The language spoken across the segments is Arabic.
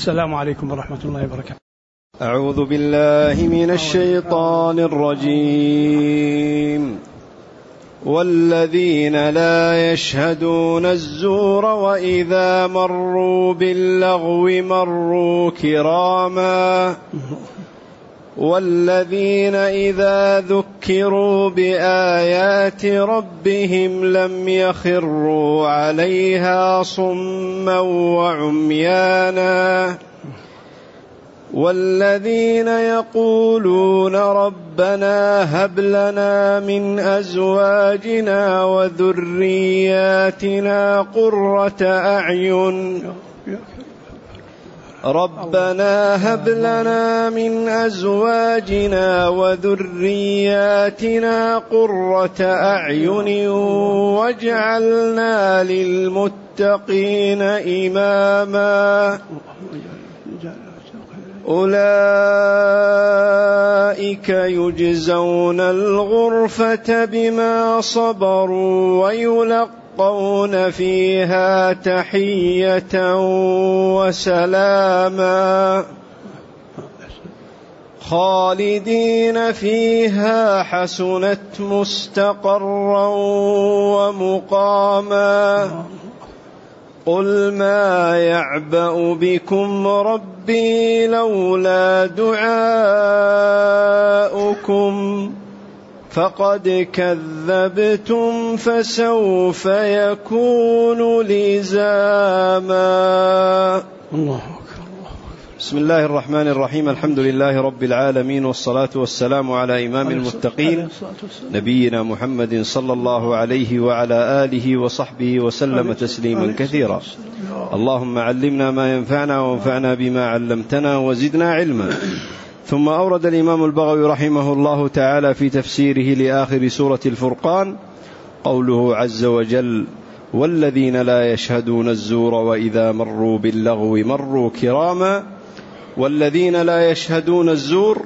السلام عليكم ورحمة الله وبركاته. أعوذ بالله من الشيطان الرجيم. والذين لا يشهدون الزور وإذا مروا باللغو مروا كراما والذين إذا ذكروا بآيات ربهم لم يخروا عليها صما وعميانا والذين يقولون ربنا هب لنا من أزواجنا وذرياتنا قرة أعين ربنا هب لنا من أزواجنا وذرياتنا قرة أعين واجعلنا للمتقين إماما أولئك يجزون الغرفة بما صبروا ويلقون فيها تحية وسلاما خالدين فيها حسنت مستقرا ومقاما قل ما يعبأ بكم ربي لولا دعاؤكم فقد كذبتم فسوف يكون لزاما. بسم الله الرحمن الرحيم. الحمد لله رب العالمين والصلاة والسلام على إمام المتقين نبينا محمد صلى الله عليه وعلى آله وصحبه وسلم تسليما كثيرا. اللهم علمنا ما ينفعنا وانفعنا بما علمتنا وزدنا علما. ثم أورد الإمام البغوي رحمه الله تعالى في تفسيره لآخر سورة الفرقان قوله عز وجل والذين لا يشهدون الزور وإذا مروا باللغو مروا كراما. والذين لا يشهدون الزور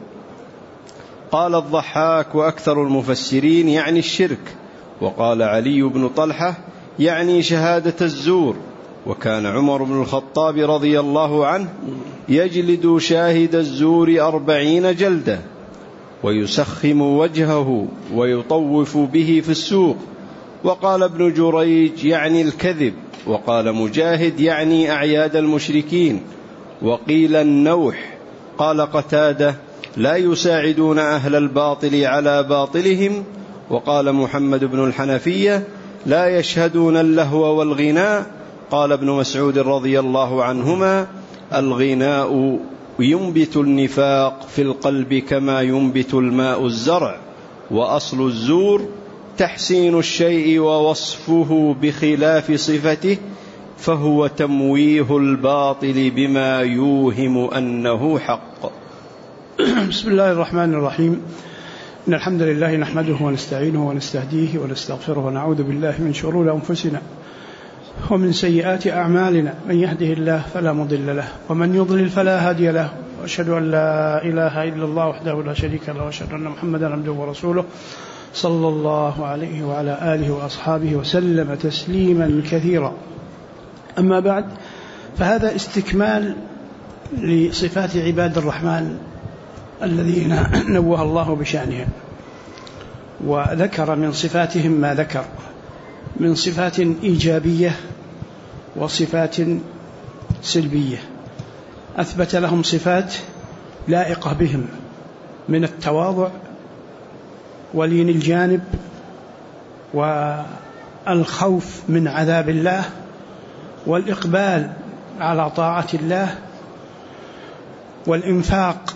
قال الضحاك وأكثر المفسرين يعني الشرك، وقال علي بن طلحة يعني شهادة الزور. وكان عمر بن الخطاب رضي الله عنه يجلد شاهد الزور 40 جلدة ويسخم وجهه ويطوف به في السوق. وقال ابن جريج يعني الكذب، وقال مجاهد يعني أعياد المشركين، وقيل النوح. قال قتادة لا يساعدون أهل الباطل على باطلهم. وقال محمد بن الحنفية لا يشهدون اللهو والغناء. قال ابن مسعود رضي الله عنهما الغناء ينبت النفاق في القلب كما ينبت الماء الزرع، وأصل الزور تحسين الشيء ووصفه بخلاف صفته، فهو تمويه الباطل بما يوهم أنه حق. بسم الله الرحمن الرحيم. إن الحمد لله نحمده ونستعينه ونستهديه ونستغفره ونعوذ بالله من شرور أنفسنا ومن سيئات أعمالنا، من يهده الله فلا مضل له ومن يضلل فلا هادي له، وأشهد أن لا إله إلا الله وحده لا شريك له، وأشهد أن محمدا عبده ورسوله صلى الله عليه وعلى آله وأصحابه وسلم تسليما كثيرا. أما بعد، فهذا استكمال لصفات عباد الرحمن الذين نوه الله بشأنهم، وذكر من صفاتهم ما ذكر من صفات إيجابية وصفات سلبية. أثبت لهم صفات لائقة بهم من التواضع ولين الجانب والخوف من عذاب الله والإقبال على طاعة الله والإنفاق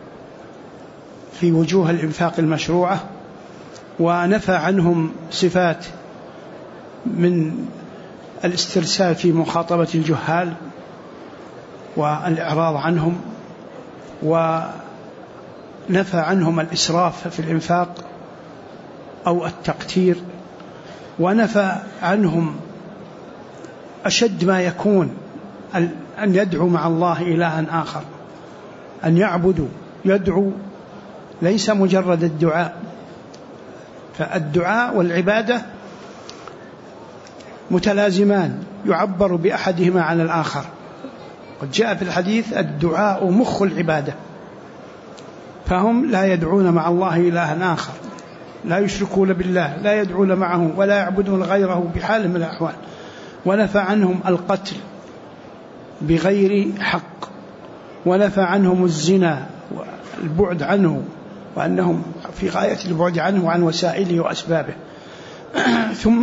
في وجوه الإنفاق المشروعة. ونفى عنهم صفات من الاسترسال في مخاطبة الجهال والإعراض عنهم، ونفى عنهم الإسراف في الإنفاق أو التقتير، ونفى عنهم أشد ما يكون أن يدعو مع الله إلها آخر، أن يعبدوا يدعو ليس مجرد الدعاء. فالدعاء والعبادة متلازمان، يعبر بأحدهما عن الآخر. قد جاء في الحديث الدعاء مخ العبادة، فهم لا يدعون مع الله إلها آخر، لا يشركون بالله، لا يدعون معه ولا يعبدون غيره بحال من الأحوال، ونفى عنهم القتل بغير حق، ونفى عنهم الزنا والبعد عنه، وأنهم في غاية البعد عنه وعن وسائله وأسبابه. ثم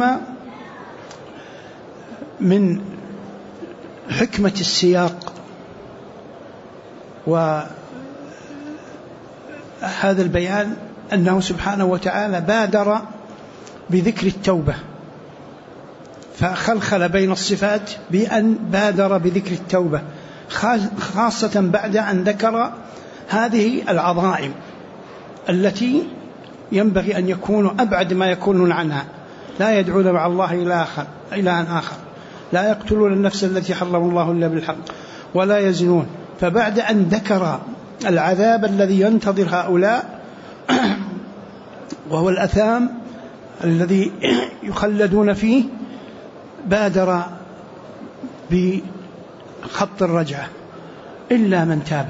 من حكمة السياق وهذا البيان أنه سبحانه وتعالى بادر بذكر التوبة، فخلخل بين الصفات بأن بادر بذكر التوبة، خاصة بعد أن ذكر هذه العظائم التي ينبغي أن يكونوا أبعد ما يكونون عنها. لا يدعون مع الله إلها آخر، لا يقتلون النفس التي حرم الله إلا بالحق، ولا يزنون. فبعد أن ذكر العذاب الذي ينتظر هؤلاء وهو الأثام الذي يخلدون فيه، بادر بخط الرجعة: إلا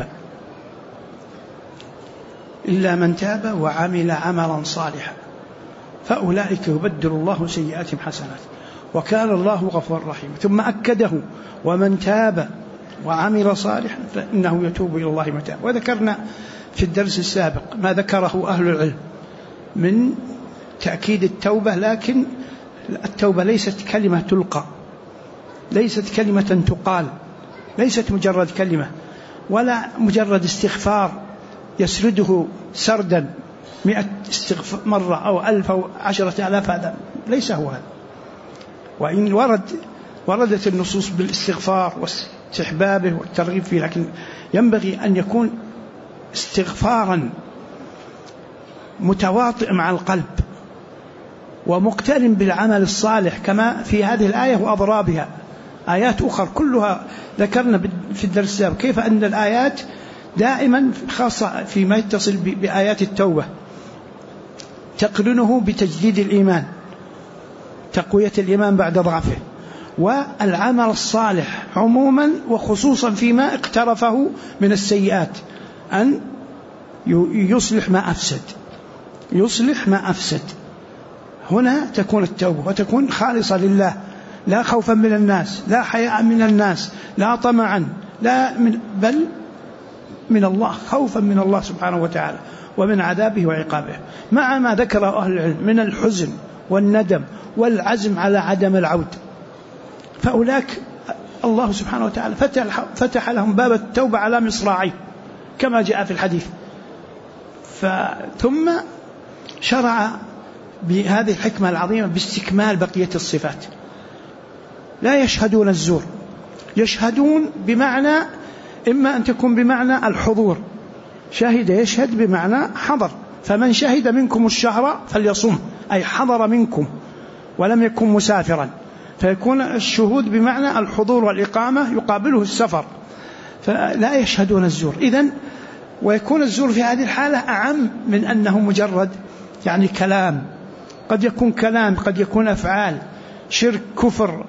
من تاب وعمل عملا صالحا فأولئك يبدل الله سيئاتهم حسنات وكان الله غفورا رحيما. ثم أكده: ومن تاب وعمل صالحا فإنه يتوب إلى الله متابا. وذكرنا في الدرس السابق ما ذكره أهل العلم من تأكيد التوبة، لكن التوبة ليست كلمة تلقى، ليست كلمة تقال، ليست مجرد كلمة ولا مجرد استغفار يسرده سردا 100 مرة أو 1000 أو 10,000، هذا ليس هو هذا. وإن وردت النصوص بالاستغفار واستحبابه والترغيب فيه، لكن ينبغي أن يكون استغفارا متواطئ مع القلب ومقترن بالعمل الصالح، كما في هذه الآية وأضرابها آيات أخرى كلها ذكرنا في الدرس السابق كيف أن الآيات دائما خاصة فيما يتصل بآيات التوبة تقرنه بتجديد الإيمان، تقوية الإيمان بعد ضعفه، والعمل الصالح عموما وخصوصا فيما اقترفه من السيئات، أن يصلح ما أفسد. هنا تكون التوبة وتكون خالصة لله، لا خوفا من الناس، لا حياء من الناس، لا طمعا، بل من الله، خوفا من الله سبحانه وتعالى ومن عذابه وعقابه، مع ما ذكر أهل العلم من الحزن والندم والعزم على عدم العود. فأولاك الله سبحانه وتعالى فتح لهم باب التوبة على مصراعيه كما جاء في الحديث. ثم شرع بهذه الحكمة العظيمة باستكمال بقية الصفات. لا يشهدون الزور، يشهدون بمعنى إما أن تكون بمعنى الحضور، شهد يشهد بمعنى حضر، فمن شهد منكم الشهر فليصم، أي حضر منكم ولم يكن مسافرا، فيكون الشهود بمعنى الحضور والإقامة يقابله السفر، فلا يشهدون الزور. إذن ويكون الزور في هذه الحالة أعم من أنه مجرد يعني كلام، قد يكون كلام، قد يكون أفعال، شرك، كفر،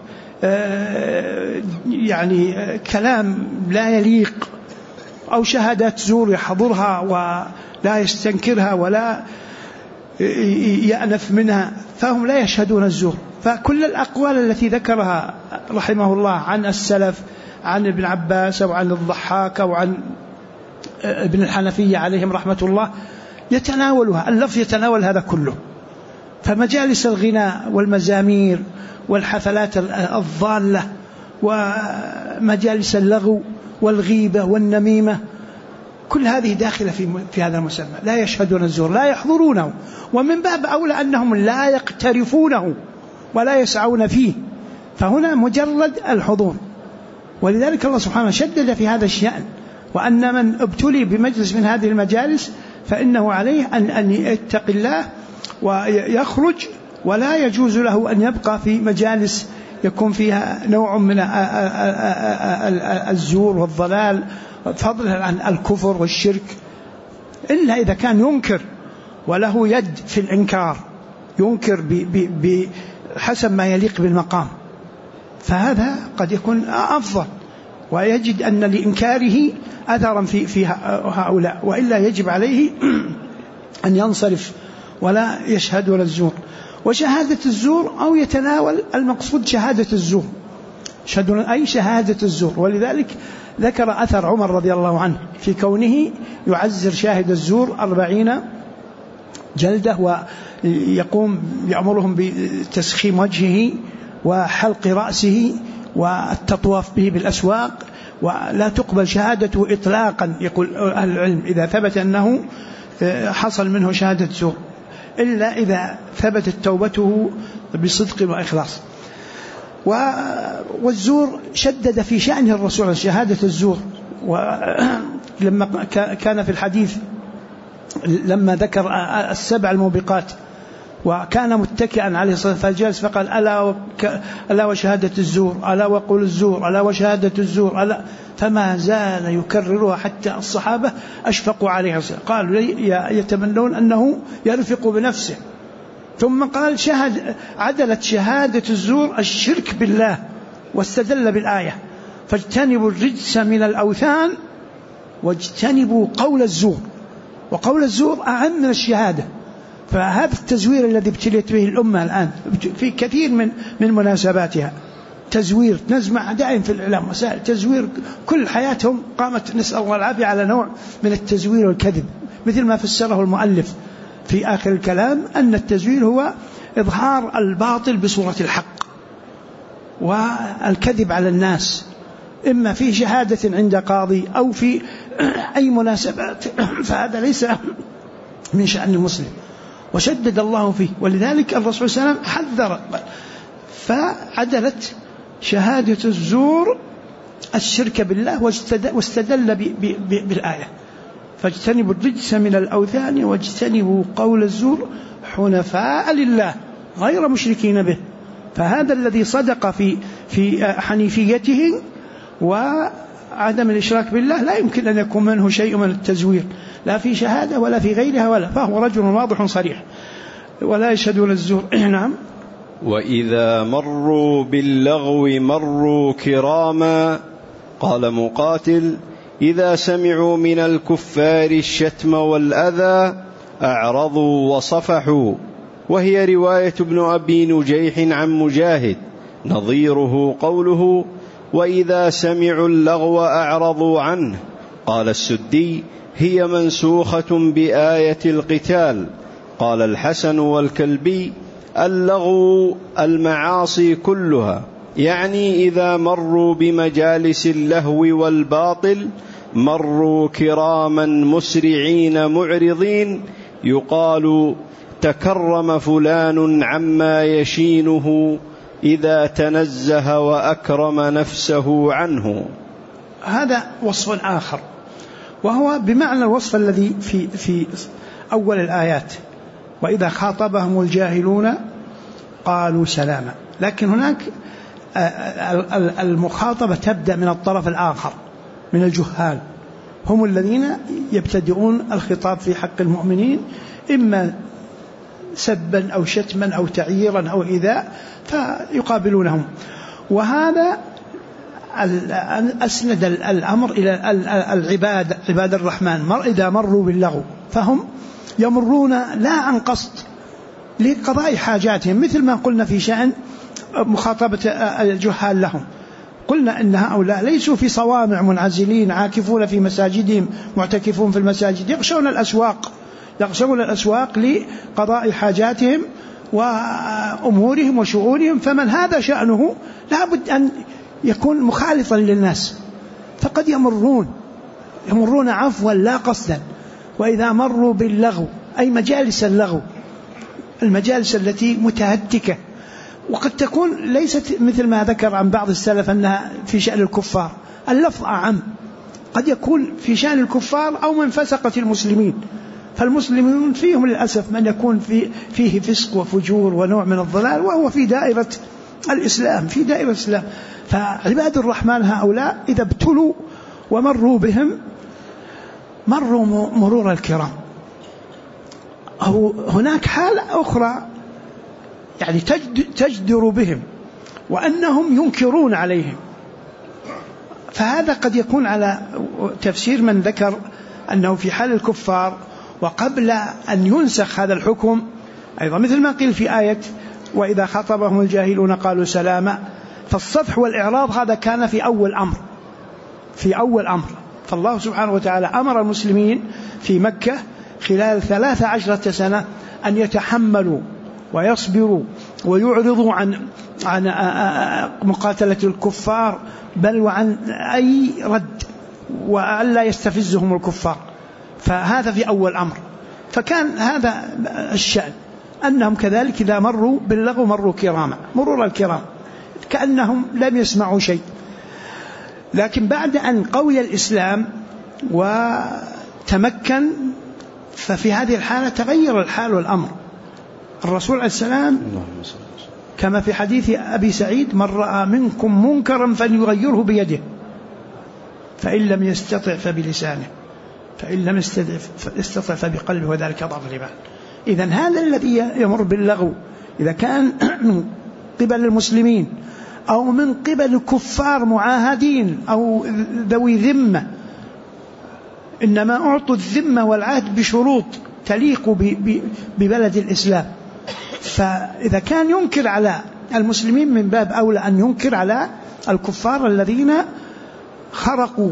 يعني كلام لا يليق، أو شهادات زور يحضرها ولا يستنكرها ولا يأنف منها، فهم لا يشهدون الزور. فكل الأقوال التي ذكرها رحمه الله عن السلف، عن ابن عباس أو عن الضحاك أو عن ابن الحنفية عليهم رحمة الله يتناولها، اللفظ يتناول هذا كله. فمجالس الغناء والمزامير والحفلات الضالة ومجالس اللغو والغيبة والنميمة، كل هذه داخلة في هذا المسمى. لا يشهدون الزور، لا يحضرونه، ومن باب أولى أنهم لا يقترفونه ولا يسعون فيه، فهنا مجرد الحضور. ولذلك الله سبحانه شدد في هذا الشأن، وأن من ابتلي بمجلس من هذه المجالس فإنه عليه أن يتقي الله ويخرج، ولا يجوز له أن يبقى في مجالس يكون فيها نوع من الزور والضلال فضلا عن الكفر والشرك، إلا إذا كان ينكر وله يد في الإنكار، ينكر بحسب ما يليق بالمقام، فهذا قد يكون أفضل. ويجد أن لإنكاره أثرا في هؤلاء، وإلا يجب عليه أن ينصرف ولا يشهد ولا الزور. وشهادة الزور أو يتناول المقصود شهادة الزور، أي شهادة الزور. ولذلك ذكر أثر عمر رضي الله عنه في كونه يعزر شاهد الزور 40 جلدة، ويقوم يأمرهم بتسخيم وجهه وحلق رأسه والتطواف به بالأسواق، ولا تقبل شهادته إطلاقا، يقول أهل العلم، إذا ثبت أنه حصل منه شهادة زور، إلا إذا ثبتت توبته بصدق وإخلاص. والزور شدد في شأنه الرسول شهادة الزور، ولما كان في الحديث لما ذكر 7 الموبقات وكان متكئا عليه الصلاة والسلام فجلس فقال ألا وشهادة الزور، ألا وقول الزور، ألا وشهادة الزور، ألا، فما زال يكررها حتى الصحابة أشفقوا عليه، قالوا يتمنون أنه يرفق بنفسه. ثم قال عدلت شهادة الزور الشرك بالله، واستدل بالآية فاجتنبوا الرجس من الأوثان واجتنبوا قول الزور. وقول الزور أعم من الشهادة. فهذا التزوير الذي ابتليت به الأمة الآن في كثير من مناسباتها، تزوير، نسمع دائما في الإعلام وسائل تزوير، كل حياتهم قامت نسأل الله العافية على نوع من التزوير والكذب، مثل ما فسره المؤلف في آخر الكلام أن التزوير هو إظهار الباطل بصورة الحق، والكذب على الناس، إما في شهادة عند قاضي أو في أي مناسبات، فهذا ليس من شأن المسلم، وشدد الله فيه. ولذلك الرسول صلى الله عليه وسلم حذر، فعدلت شهادة الزور الشرك بالله، واستدل بالآية فاجتنبوا الرجس من الأوثان واجتنبوا قول الزور حنفاء لله غير مشركين به. فهذا الذي صدق في حنيفيته وعدم الإشراك بالله لا يمكن أن يكون منه شيء من التزوير، لا في شهادة ولا في غيرها، فهو رجل واضح صريح ولا يشهدون الزور. نعم. وإذا مروا باللغو مروا كراما. قال مقاتل: إذا سمعوا من الكفار الشتم والأذى أعرضوا وصفحوا. وهي رواية ابن أبي نجيح عن مجاهد، نظيره قوله: وإذا سمعوا اللغو أعرضوا عنه. قال السدي: هي منسوخة بآية القتال. قال الحسن والكلبي: اللغو المعاصي كلها، يعني إذا مروا بمجالس اللهو والباطل مروا كراما مسرعين معرضين، يقال تكرم فلان عما يشينه إذا تنزه وأكرم نفسه عنه. هذا وصف آخر، وهو بمعنى الوصف الذي في أول الآيات: وإذا خاطبهم الجاهلون قالوا سلاما. لكن هناك المخاطبة تبدأ من الطرف الآخر من الجهال، هم الذين يبتدئون الخطاب في حق المؤمنين، إما سبا أو شتما أو تعييرا أو إيذاء، فيقابلونهم. وهذا أسند الأمر إلى عباد الرحمن إذا مروا باللغو، فهم يمرون لا عن قصد لقضاء حاجاتهم، مثل ما قلنا في شأن مخاطبة الجهال لهم. قلنا إن هؤلاء ليسوا في صوامع منعزلين عاكفون في مساجدهم معتكفون في المساجد، يغشون الأسواق لقضاء حاجاتهم وأمورهم وشؤونهم. فمن هذا شأنه لابد أن يكون مخالطا للناس، فقد يمرون عفوا لا قصدا. وإذا مروا باللغو أي مجالس اللغو، المجالس التي متهتكة، وقد تكون ليست مثل ما ذكر عن بعض السلف أنها في شأن الكفار، اللفظ أعم، قد يكون في شأن الكفار أو من فسقة المسلمين. فالمسلمون فيهم للأسف من يكون فيه فسق وفجور ونوع من الضلال، وهو في دائرة الإسلام، فعباد الرحمن هؤلاء إذا ابتلوا ومروا بهم مروا مرور الكرام. أو هناك حالة أخرى يعني تجدر بهم وأنهم ينكرون عليهم، فهذا قد يكون على تفسير من ذكر أنه في حال الكفار وقبل أن ينسخ هذا الحكم أيضا، مثل ما قيل في آية وإذا خاطبهم الجاهلون قالوا سلاما. فالصفح والإعراض هذا كان في أول أمر. فالله سبحانه وتعالى أمر المسلمين في مكة خلال 13 سنة أن يتحملوا ويصبروا ويعرضوا عن مقاتلة الكفار، بل وعن أي رد، وألا يستفزهم الكفار. فهذا في أول أمر. فكان هذا الشأن، أنهم كذلك إذا مروا باللغو مروا كراما، مرور الكرام، كأنهم لم يسمعوا شيء. لكن بعد أن قوي الإسلام وتمكن، ففي هذه الحالة تغير الحال والأمر. الرسول عليه السلام كما في حديث أبي سعيد: من رأى منكم منكرا فليغيره بيده، فإن لم يستطع فبلسانه، فإن لم يستطع فبقلبه، وذلك ضعف الإيمان. إذن هذا الذي يمر باللغو إذا كان من قبل المسلمين أو من قبل كفار معاهدين أو ذوي ذمة، إنما أعطوا الذمة والعهد بشروط تليق ببلد الإسلام. فإذا كان ينكر على المسلمين من باب أولى أن ينكر على الكفار الذين خرقوا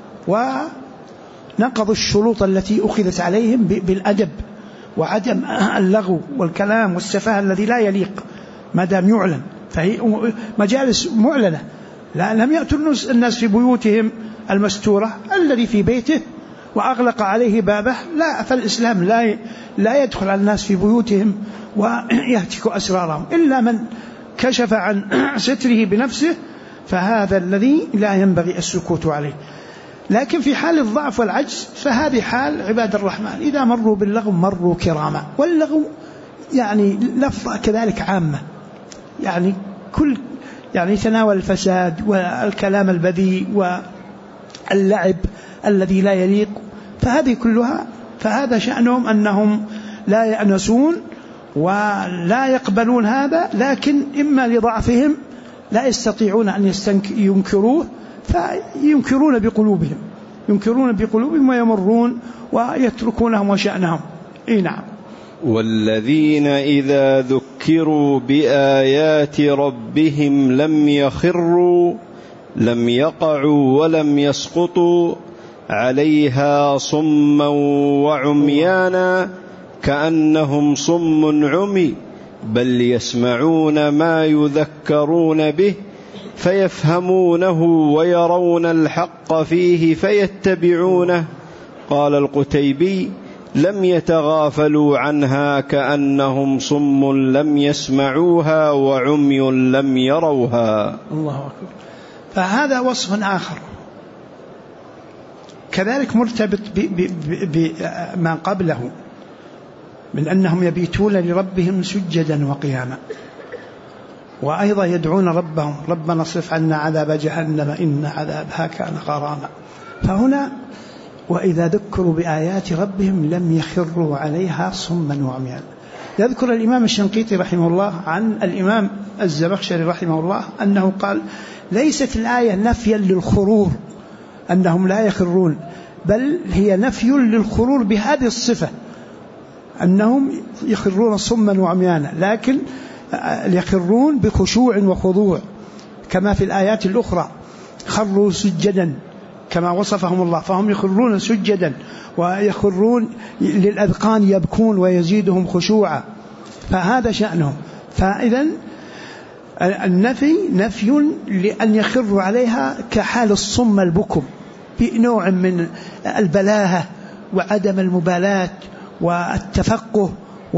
ونقضوا الشروط التي أخذت عليهم بالأدب وعدم اللغو والكلام والسفاهة الذي لا يليق ما دام يعلن. فهي مجالس معلنة، لم يأتوا الناس في بيوتهم المستورة، الذي في بيته وأغلق عليه بابه لا. فالإسلام لا يدخل على الناس في بيوتهم ويهتك أسرارهم، إلا من كشف عن ستره بنفسه، فهذا الذي لا ينبغي السكوت عليه. لكن في حال الضعف والعجز فهذه حال عباد الرحمن، إذا مروا باللغو مروا كراما. واللغو يعني لفظة كذلك عامة، يعني يتناول الفساد والكلام البذيء واللعب الذي لا يليق. فهذه كلها، فهذا شأنهم أنهم لا يأنسون ولا يقبلون هذا، لكن إما لضعفهم لا يستطيعون أن ينكروه، فينكرون بقلوبهم ويمرون ويتركونهم وشأنهم. نعم. والذين إذا ذكروا بآيات ربهم لم يقعوا ولم يسقطوا عليها صما وعميانا كأنهم صم عمي، بل يسمعون ما يذكرون به فيفهمونه ويرون الحق فيه فيتبعونه. قال القتيبي: لم يتغافلوا عنها كأنهم صم لم يسمعوها وعمي لم يروها. الله أكبر. فهذا وصف آخر كذلك مرتبط بما قبله من أنهم يبيتون لربهم سجدا وقياما، وأيضا يدعون ربهم: ربنا اصرف عنا عذاب جهنم إن عذابها كان غراما. فهنا وإذا ذكروا بآيات ربهم لم يخروا عليها صما وعميانا. يذكر الإمام الشنقيطي رحمه الله عن الإمام الزمخشري رحمه الله أنه قال: ليست الآية نفيا للخرور أنهم لا يخرون، بل هي نفي للخرور بهذه الصفة أنهم يخرون صما وعميانا، لكن يخرون بخشوع وخضوع كما في الآيات الأخرى: خروا سجدا كما وصفهم الله، فهم يخرون سجدا ويخرون للأذقان يبكون ويزيدهم خشوعا، فهذا شأنهم. فإذن النفي نفي لأن يخروا عليها كحال الصم البكم، بنوع من البلاهة وعدم المبالاة والتفقه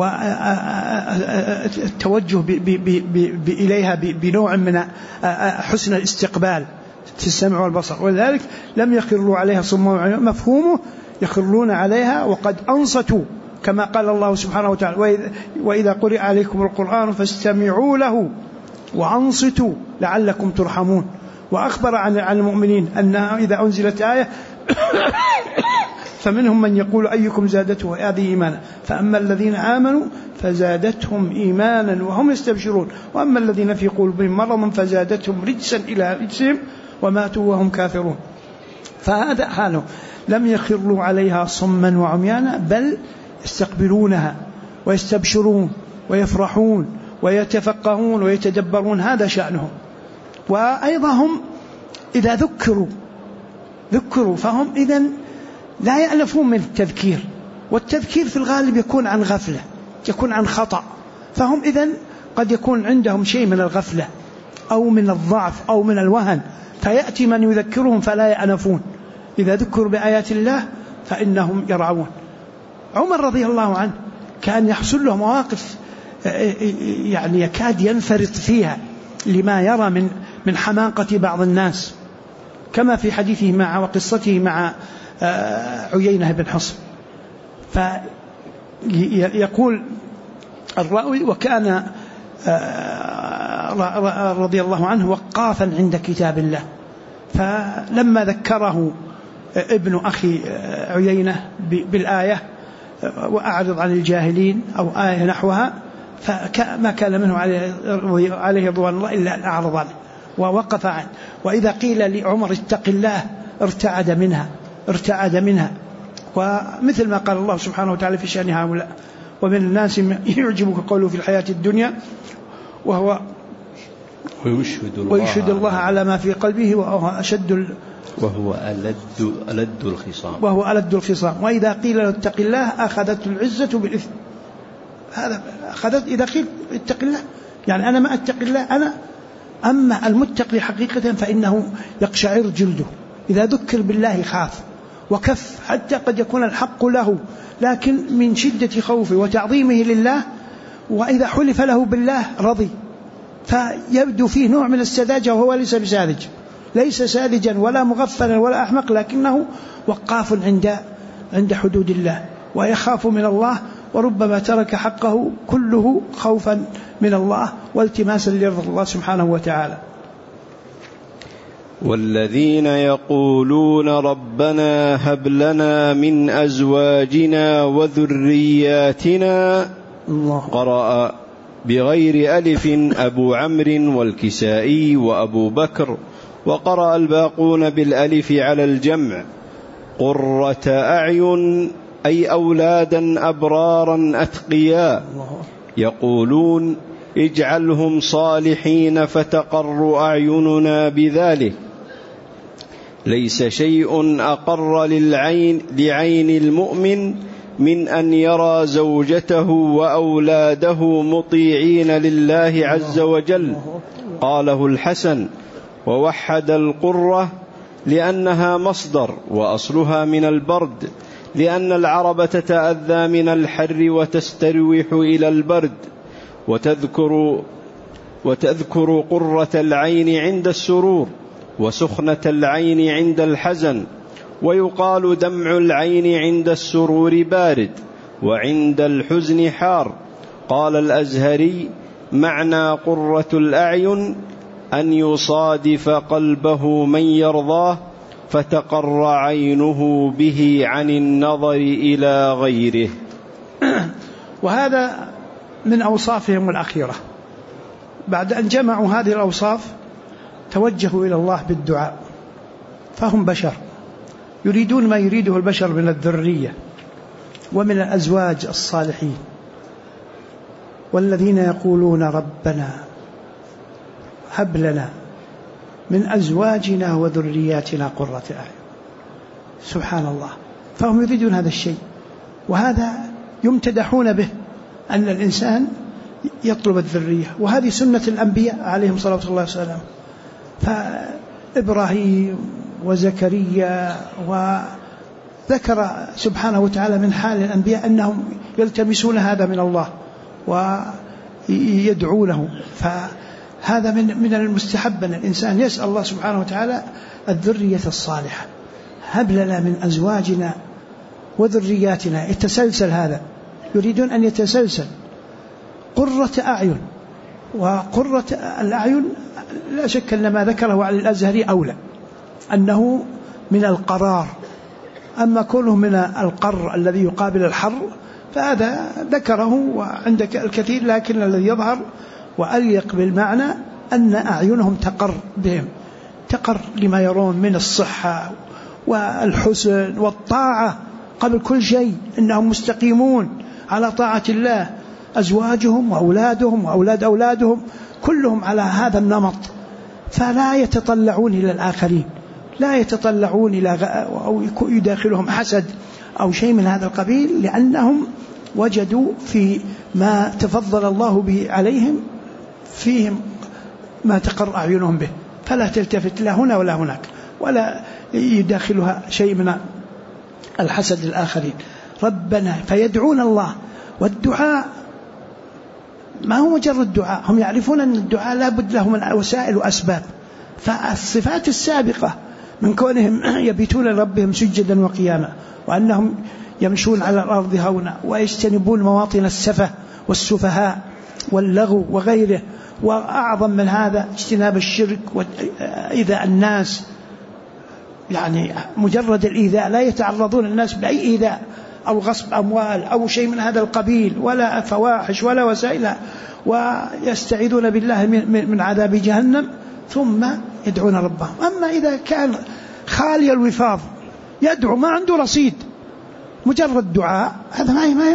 والتوجه إليها بنوع من حسن الاستقبال في السمع والبصر. ولذلك لم يخروا عليها صم وعميا، مفهومه يخرون عليها وقد أنصتوا، كما قال الله سبحانه وتعالى: وإذا قرئ عليكم القرآن فاستمعوا له وأنصتوا لعلكم ترحمون. وأخبر عن المؤمنين أنها إذا أنزلت آية فمنهم من يقول أيكم زادته هذه إيمانا، فأما الذين آمنوا فزادتهم إيمانا وهم يستبشرون، وأما الذين في قلوبهم مرض فزادتهم رجسا إلى رجسهم وماتوا وهم كافرون. فهذا حالهم، لم يخروا عليها صما وعميانا، بل يستقبلونها ويستبشرون ويفرحون ويتفقهون ويتدبرون، هذا شأنهم. وأيضا هم إذا ذكروا فهم إذن لا يألفون من التذكير، والتذكير في الغالب يكون عن غفلة، يكون عن خطأ، فهم إذن قد يكون عندهم شيء من الغفلة أو من الضعف أو من الوهن، فيأتي من يذكرهم فلا يأنفون. إذا ذكروا بآيات الله فإنهم يرعون. عمر رضي الله عنه كان يحصل له مواقف يعني يكاد ينفرط فيها لما يرى من حماقة بعض الناس، كما في حديثه مع وقصته مع عيينة بن حصن. فيقول الراوي: وكان رضي الله عنه وقافا عند كتاب الله، فلما ذكره ابن أخي عيينة بالآية وأعرض عن الجاهلين أو آية نحوها، فما كان منه عليه رضوان الله إلا أن أعرض عنه ووقف عنه. وإذا قيل لعمر اتق الله ارتعد منها. ومثل ما قال الله سبحانه وتعالى في شأن هؤلاء: ومن الناس يعجبك قوله في الحياة الدنيا وهو ويشهد الله على ما في قلبه وهو ألد الخصام. وإذا قيل له اتق الله أخذته العزة بالإثم. هذا إذا قيل اتق الله يعني أنا ما أتق الله أنا. أما المتقي حقيقة فإنه يقشعر جلده إذا ذكر بالله خاف وكف، حتى قد يكون الحق له لكن من شدة خوفه وتعظيمه لله، وإذا حلف له بالله رضي، فيبدو فيه نوع من السذاجة، وهو ليس بساذج، ليس ساذجا ولا مغفلا ولا أحمق، لكنه وقاف عند حدود الله ويخاف من الله، وربما ترك حقه كله خوفا من الله والتماسا لرضا الله سبحانه وتعالى. والذين يقولون ربنا هب لنا من أزواجنا وذرياتنا، قرأ بغير ألف أبو عمرو والكسائي وأبو بكر، وقرأ الباقون بالألف على الجمع. قرة أعين أي أولادا أبرارا أتقياء، يقولون اجعلهم صالحين فتقر أعيننا بذلك. ليس شيء أقر لعين المؤمن من أن يرى زوجته وأولاده مطيعين لله عز وجل. قاله الحسن. ووحد القرة لأنها مصدر، وأصلها من البرد، لأن العرب تتأذى من الحر وتستروح إلى البرد. وتذكر قرة العين عند السرور، وسخنة العين عند الحزن. ويقال دمع العين عند السرور بارد، وعند الحزن حار. قال الأزهري: معنى قرة الأعين أن يصادف قلبه من يرضاه، فتقر عينه به عن النظر إلى غيره. وهذا من أوصافهم الأخيرة. بعد أن جمعوا هذه الأوصاف توجهوا إلى الله بالدعاء، فهم بشر يريدون ما يريده البشر من الذرية ومن الأزواج الصالحين. والذين يقولون ربنا هب لنا من أزواجنا وذرياتنا قرة أعين. سبحان الله، فهم يريدون هذا الشيء، وهذا يمتدحون به أن الإنسان يطلب الذرية، وهذه سنة الأنبياء عليهم صلاة الله وسلامه. فإبراهيم وزكريا، وذكر سبحانه وتعالى من حال الأنبياء أنهم يلتمسون هذا من الله ويدعونه. فهذا من المستحب أن الإنسان يسأل الله سبحانه وتعالى الذرية الصالحة. هب لنا من أزواجنا وذرياتنا، يتسلسل هذا، يريدون أن يتسلسل. قرة أعين، وقرة الأعين لا شك أن ما ذكره على الأزهري أولى، أنه من القرار. أما كونه من القر الذي يقابل الحر فهذا ذكره وعندك الكثير، لكن الذي يظهر وأليق بالمعنى أن أعينهم تقر بهم، تقر لما يرون من الصحة والحسن والطاعة قبل كل شيء، إنهم مستقيمون على طاعة الله، أزواجهم وأولادهم وأولاد أولادهم كلهم على هذا النمط، فلا يتطلعون إلى الآخرين، لا يتطلعون إلى أو يداخلهم حسد أو شيء من هذا القبيل، لأنهم وجدوا في ما تفضل الله به عليهم فيهم ما تقر أعينهم به، فلا تلتفت لا هنا ولا هناك، ولا يداخلها شيء من الحسد للآخرين. ربنا فيدعون الله، والدعاء ما هو مجرد دعاء، هم يعرفون أن الدعاء لا بد له من وسائل وأسباب. فالصفات السابقة من كونهم يبيتون لربهم سجدا وقياما، وأنهم يمشون على الأرض هونا، ويجتنبون مواطن السفه والسفهاء واللغو وغيره، وأعظم من هذا اجتناب الشرك وإيذاء الناس، يعني مجرد الإيذاء، لا يتعرضون الناس بأي إيذاء أو غصب أموال أو شيء من هذا القبيل، ولا فواحش ولا وسائل، ويستعيذون بالله من عذاب جهنم، ثم يدعون ربهم. أما إذا كان خالي الوفاض يدعو ما عنده رصيد، مجرد دعاء، هذا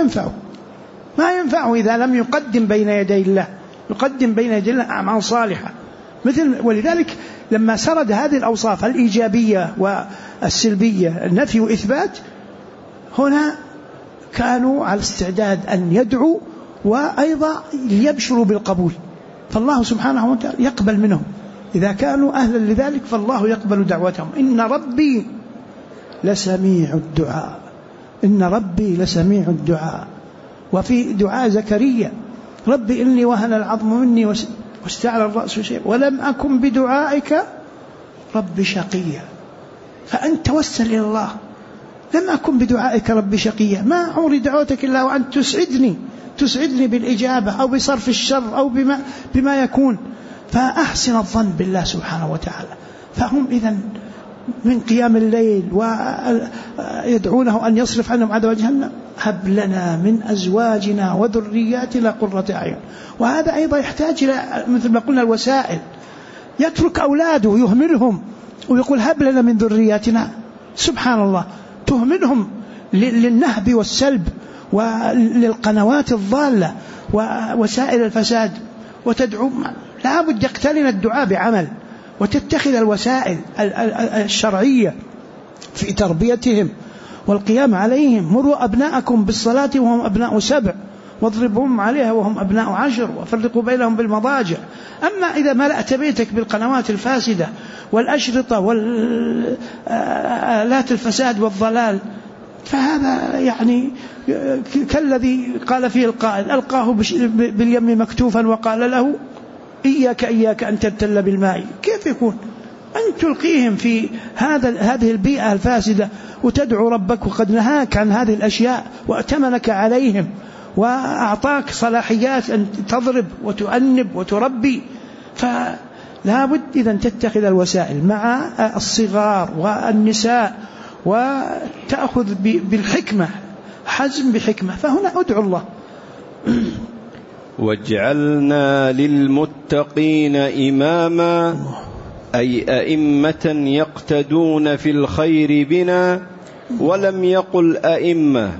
ما ينفعه إذا لم يقدم بين يدي الله، يقدم بين يدي الله أعمال صالحة ولذلك لما سرد هذه الأوصاف الإيجابية والسلبية، النفي وإثبات، هنا كانوا على استعداد أن يدعوا وأيضا يبشروا بالقبول، فالله سبحانه وتعالى يقبل منهم إذا كانوا أهلا لذلك، فالله يقبل دعوتهم. إن ربي لسميع الدعاء، إن ربي لسميع الدعاء. وفي دعاء زكريا ربي إني وهن العظم مني واستعلى الرأس شيء ولم أكن بدعائك رب شقيا، فأنت توسل إلى الله، لم أكن بدعائك رب شقيا، ما عمري دعوتك إلا وأن تسعدني بالإجابة أو بصرف الشر أو بما يكون، فأحسن الظن بالله سبحانه وتعالى. فهم إذن من قيام الليل ويدعونه أن يصرف عنهم عذاب جهنم، هب لنا من أزواجنا وذرياتنا قرة أعين. وهذا أيضا يحتاج إلى مثل ما قلنا الوسائل، يترك أولاده يهملهم ويقول هب لنا من ذرياتنا، سبحان الله، تهملهم للنهب والسلب وللقنوات الضالة ووسائل الفساد، وتدعو، لا بد يقترن الدعاء بعمل، وتتخذ الوسائل الشرعية في تربيتهم والقيام عليهم. مروا أبناءكم بالصلاة وهم أبناء 7 واضربهم عليها وهم أبناء 10 وفرقوا بينهم بالمضاجع. أما إذا ملأت بيتك بالقنوات الفاسدة والأشرطة والآلات الفساد والضلال، فهذا يعني كالذي قال فيه القائل ألقاه باليم مكتوفا وقال له إياك أن تبتل بالماء. كيف يكون أن تلقيهم في هذه البيئة الفاسدة وتدعو ربك وقد نهاك عن هذه الأشياء وأتمنك عليهم وأعطاك صلاحيات أن تضرب وتؤنب وتربي؟ فلا بد إذن تتخذ الوسائل مع الصغار والنساء، وتأخذ بالحكمة، حزم بحكمة. فهنا أدعو الله. واجعلنا للمتقين إماما، أي أئمة يقتدون في الخير بنا، ولم يقل أئمة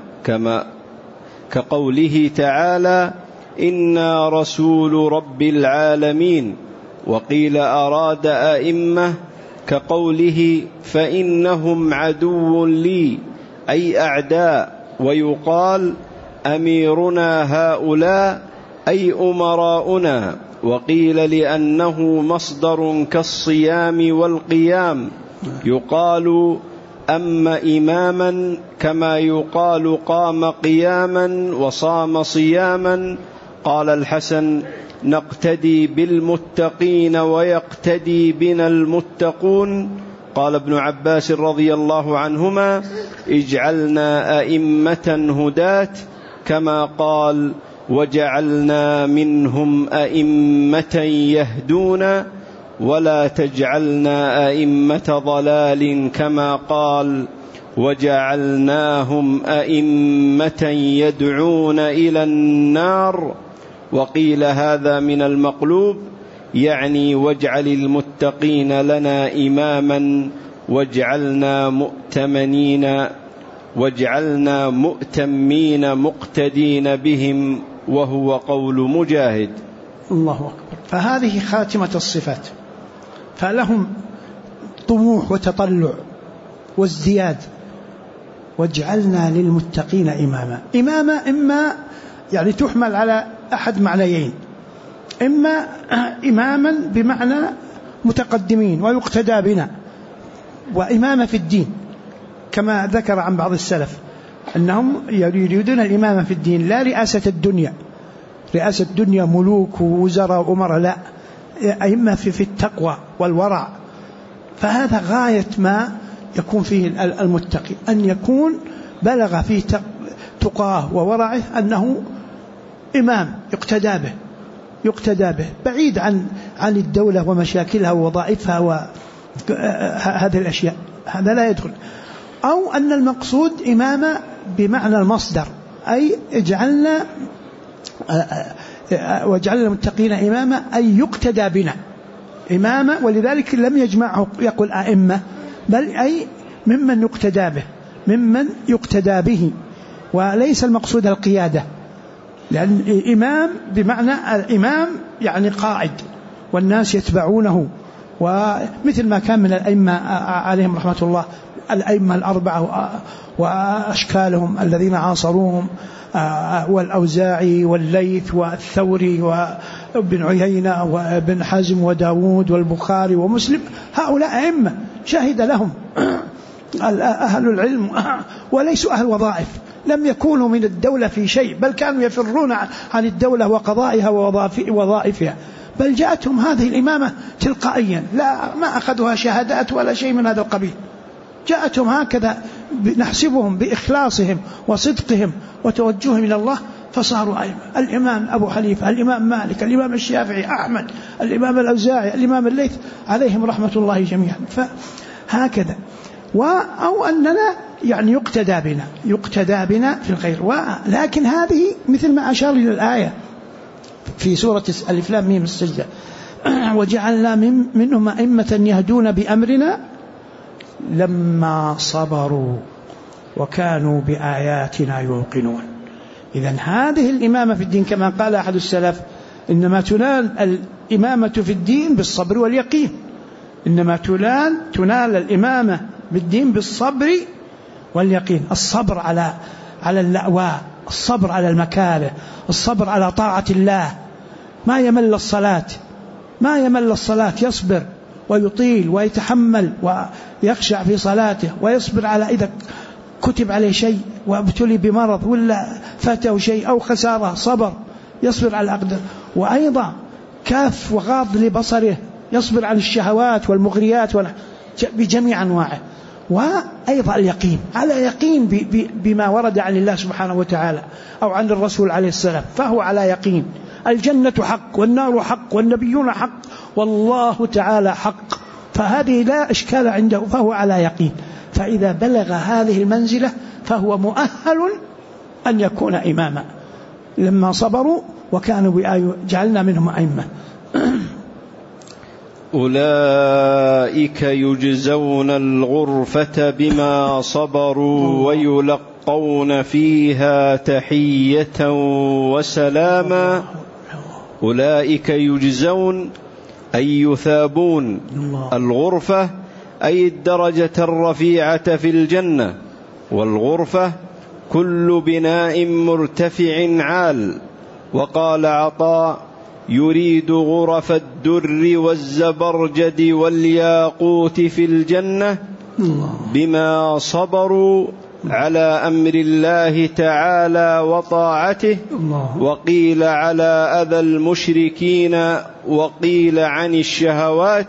كقوله تعالى إنا رسول رب العالمين، وقيل أراد أئمة كقوله فإنهم عدو لي، أي أعداء. ويقال أميرنا هؤلاء أي أمراؤنا، وقيل لأنه مصدر كالصيام والقيام، يقال أما إماما كما يقال قام قياما وصام صياما. قال الحسن نقتدي بالمتقين ويقتدي بنا المتقون. قال ابن عباس رضي الله عنهما اجعلنا أئمة هداة، كما قال وجعلنا منهم أئمة يهدون، ولا تجعلنا أئمة ضلال، كما قال وجعلناهم أئمة يدعون إلى النار. وقيل هذا من المقلوب يعني واجعل المتقين لنا إماما واجعلنا مؤتمين مقتدين بهم، وهو قول مجاهد. الله أكبر. فهذه خاتمة الصفات، فلهم طموح وتطلع وازدياد. واجعلنا للمتقين إماما إما يعني تحمل على أحد معنيين، إما إماما بمعنى متقدمين ويقتدى بنا، وإمامة في الدين كما ذكر عن بعض السلف أنهم يريدون الإمامة في الدين لا رئاسة الدنيا، رئاسة الدنيا ملوك ووزراء وأمراء، لا، أئمة في التقوى والورع. فهذا غاية ما يكون فيه المتقي، أن يكون بلغ في تقاه وورعه أنه إمام يقتدى به بعيد عن الدولة ومشاكلها ووظائفها وهذه الأشياء، هذا لا يدخل. أو أن المقصود إمامة بمعنى المصدر، أي واجعلنا المتقين إمامة أي يقتدى بنا إمامة، ولذلك لم يجمعه يقول أئمة، بل أي ممن يقتدى به، وليس المقصود القيادة، لأن إمام بمعنى الإمام يعني قائد والناس يتبعونه، ومثل ما كان من الأئمة عليهم رحمة الله، الأئمة الأربعة وأشكالهم الذين عاصروهم، والأوزاعي والليث والثوري وابن عيينة وابن حزم وداود والبخاري ومسلم، هؤلاء أئمة شهد لهم أهل العلم، وليسوا أهل وظائف، لم يكونوا من الدولة في شيء، بل كانوا يفرون عن الدولة وقضائها ووظائفها، بل جاءتهم هذه الإمامة تلقائيا، لا ما أخذوها شهادات ولا شيء من هذا القبيل، جاءتهم هكذا، نحسبهم بإخلاصهم وصدقهم وتوجههم إلى الله فصاروا أئمة. الإمام أبو حنيفة، الإمام مالك، الإمام الشافعي، أحمد، الإمام الأوزاعي، الإمام الليث، عليهم رحمة الله جميعا. فهكذا. أو أننا يعني يقتدى بنا في الخير. لكن هذه مثل ما أشار إلى الآية في سورة ألف لام ميم السجدة، وجعلنا منهم أئمة يهدون بأمرنا لما صبروا وكانوا بآياتنا يوقنون. إذن هذه الإمامة في الدين كما قال أحد السلف: إنما تنال الإمامة في الدين بالصبر واليقين. إنما تنال الإمامة بالدين بالصبر واليقين. الصبر على اللأواء، الصبر على المكاره، الصبر على طاعة الله، ما يمل الصلاة، يصبر ويطيل ويتحمل ويخشع في صلاته، ويصبر على إذا كتب عليه شيء وابتلي بمرض ولا فاته شيء أو خسارة، صبر يصبر على الأقدار. وأيضا كاف وغاض لبصره، يصبر على الشهوات والمغريات بجميع أنواعه. وأيضا اليقين، على يقين بما ورد عن الله سبحانه وتعالى أو عن الرسول عليه السلام، فهو على يقين. الجنة حق والنار حق والنبيون حق والله تعالى حق، فهذه لا إشكال عنده، فهو على يقين. فإذا بلغ هذه المنزلة فهو مؤهل أن يكون إماما لما صبروا وكانوا جعلنا منهم أئمة. أولئك يجزون الغرفة بما صبروا ويلقون فيها تحية وسلاما. أولئك يجزون أي يثابون الغرفة، أي الدرجة الرفيعة في الجنة. والغرفة كل بناء مرتفع عال. وقال عطاء: يريد غرف الدر والزبرجد والياقوت في الجنة بما صبروا على أمر الله تعالى وطاعته. وقيل على أذى المشركين، وقيل عن الشهوات.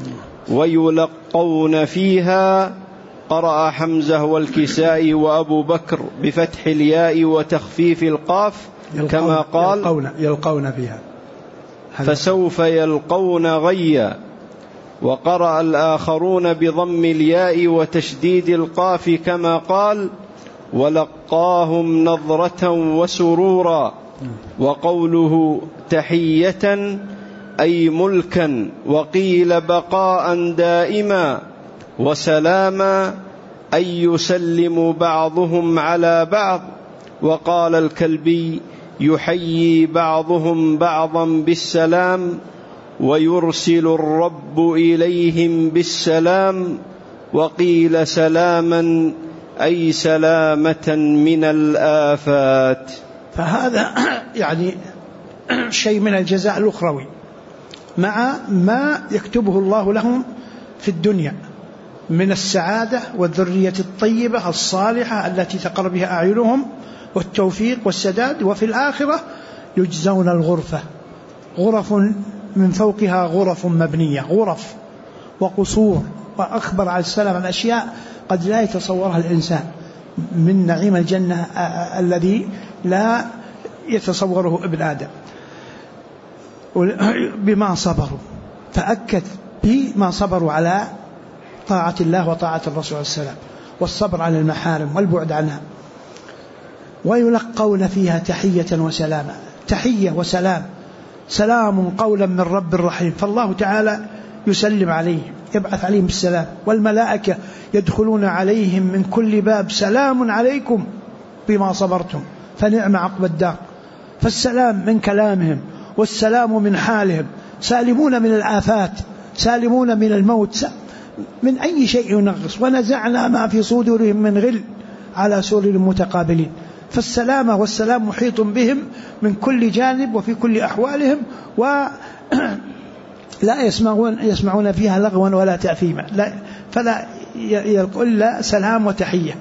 ويلقون فيها، قرأ حمزة والكسائي وأبو بكر بفتح الياء وتخفيف القاف كما قال: يلقون فيها، فسوف يلقون غيا. وقرأ الآخرون بضم الياء وتشديد القاف كما قال: ولقاهم نظرة وسرورا. وقوله تحية أي ملكا، وقيل بقاء دائما، وسلاما أي يسلم بعضهم على بعض. وقال الكلبي يحيي بعضهم بعضا بالسلام، ويرسل الرب إليهم بالسلام. وقيل سلاما أي سلامة من الآفات. فهذا يعني شيء من الجزاء الأخروي مع ما يكتبه الله لهم في الدنيا من السعادة والذرية الطيبة الصالحة التي تقر بها أعينهم والتوفيق والسداد. وفي الآخرة يجزون الغرفة، غرف من فوقها غرف مبنية، غرف وقصور. وأخبر عليه السلام عن أشياء قد لا يتصورها الإنسان من نعيم الجنة الذي لا يتصوره ابن آدم بما صبروا. فأكد بما صبروا على طاعة الله وطاعة الرسول عليه السلام، والصبر على المحارم والبعد عنها. ويلقون فيها تحية وسلاما، تحية وسلام، سلام قولا من رب رحيم. فالله تعالى يسلم عليهم، يبعث عليهم بالسلام، والملائكة يدخلون عليهم من كل باب، سلام عليكم بما صبرتم فنعم عقب الدار. فالسلام من كلامهم والسلام من حالهم، سالمون من الآفات، سالمون من الموت، من أي شيء ينغص. ونزعنا ما في صدورهم من غل على سرر متقابلين. فالسلامة والسلام محيط بهم من كل جانب وفي كل أحوالهم، ولا يسمعون فيها لغوا ولا تأثيما، فلا يلقوا إلا سلام وتحية.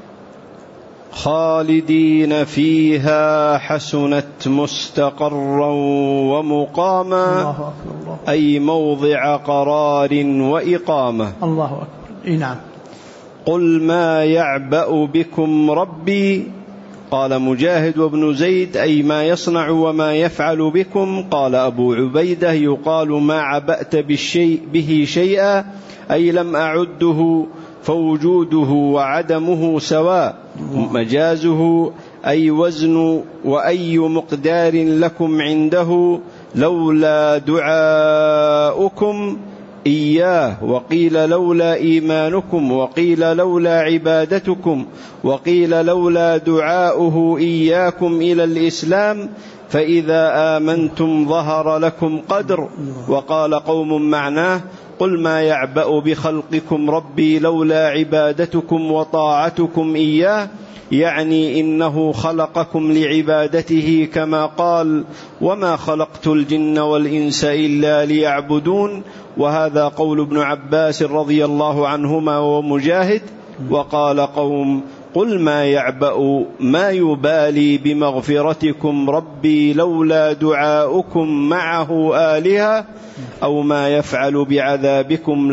خالدين فيها حسنت مستقرا ومقاما. الله أكبر الله. أي موضع قرار وإقامة. الله أكبر. نعم. قل ما يعبأ بكم ربي. قال مجاهد وابن زيد أي ما يصنع وما يفعل بكم. قال أبو عبيدة يقال ما عبأت به شيئا، أي لم أعده، فوجوده وعدمه سواء. مجازه أي وزن وأي مقدار لكم عنده، لولا دعاؤكم إياه. وقيل لولا إيمانكم، وقيل لولا عبادتكم، وقيل لولا دعاؤه إياكم إلى الإسلام، فإذا آمنتم ظهر لكم قدر. وقال قوم معناه قل ما يعبأ بخلقكم ربي لولا عبادتكم وطاعتكم إياه، يعني إنه خلقكم لعبادته، كما قال وما خلقت الجن والإنس إلا ليعبدون. وهذا قول ابن عباس رضي الله عنهما ومجاهد. وقال قوم قل ما يعبأ ما يبالي بمغفرتكم ربي لولا دعاؤكم معه آلهة، أو ما يفعل بعذابكم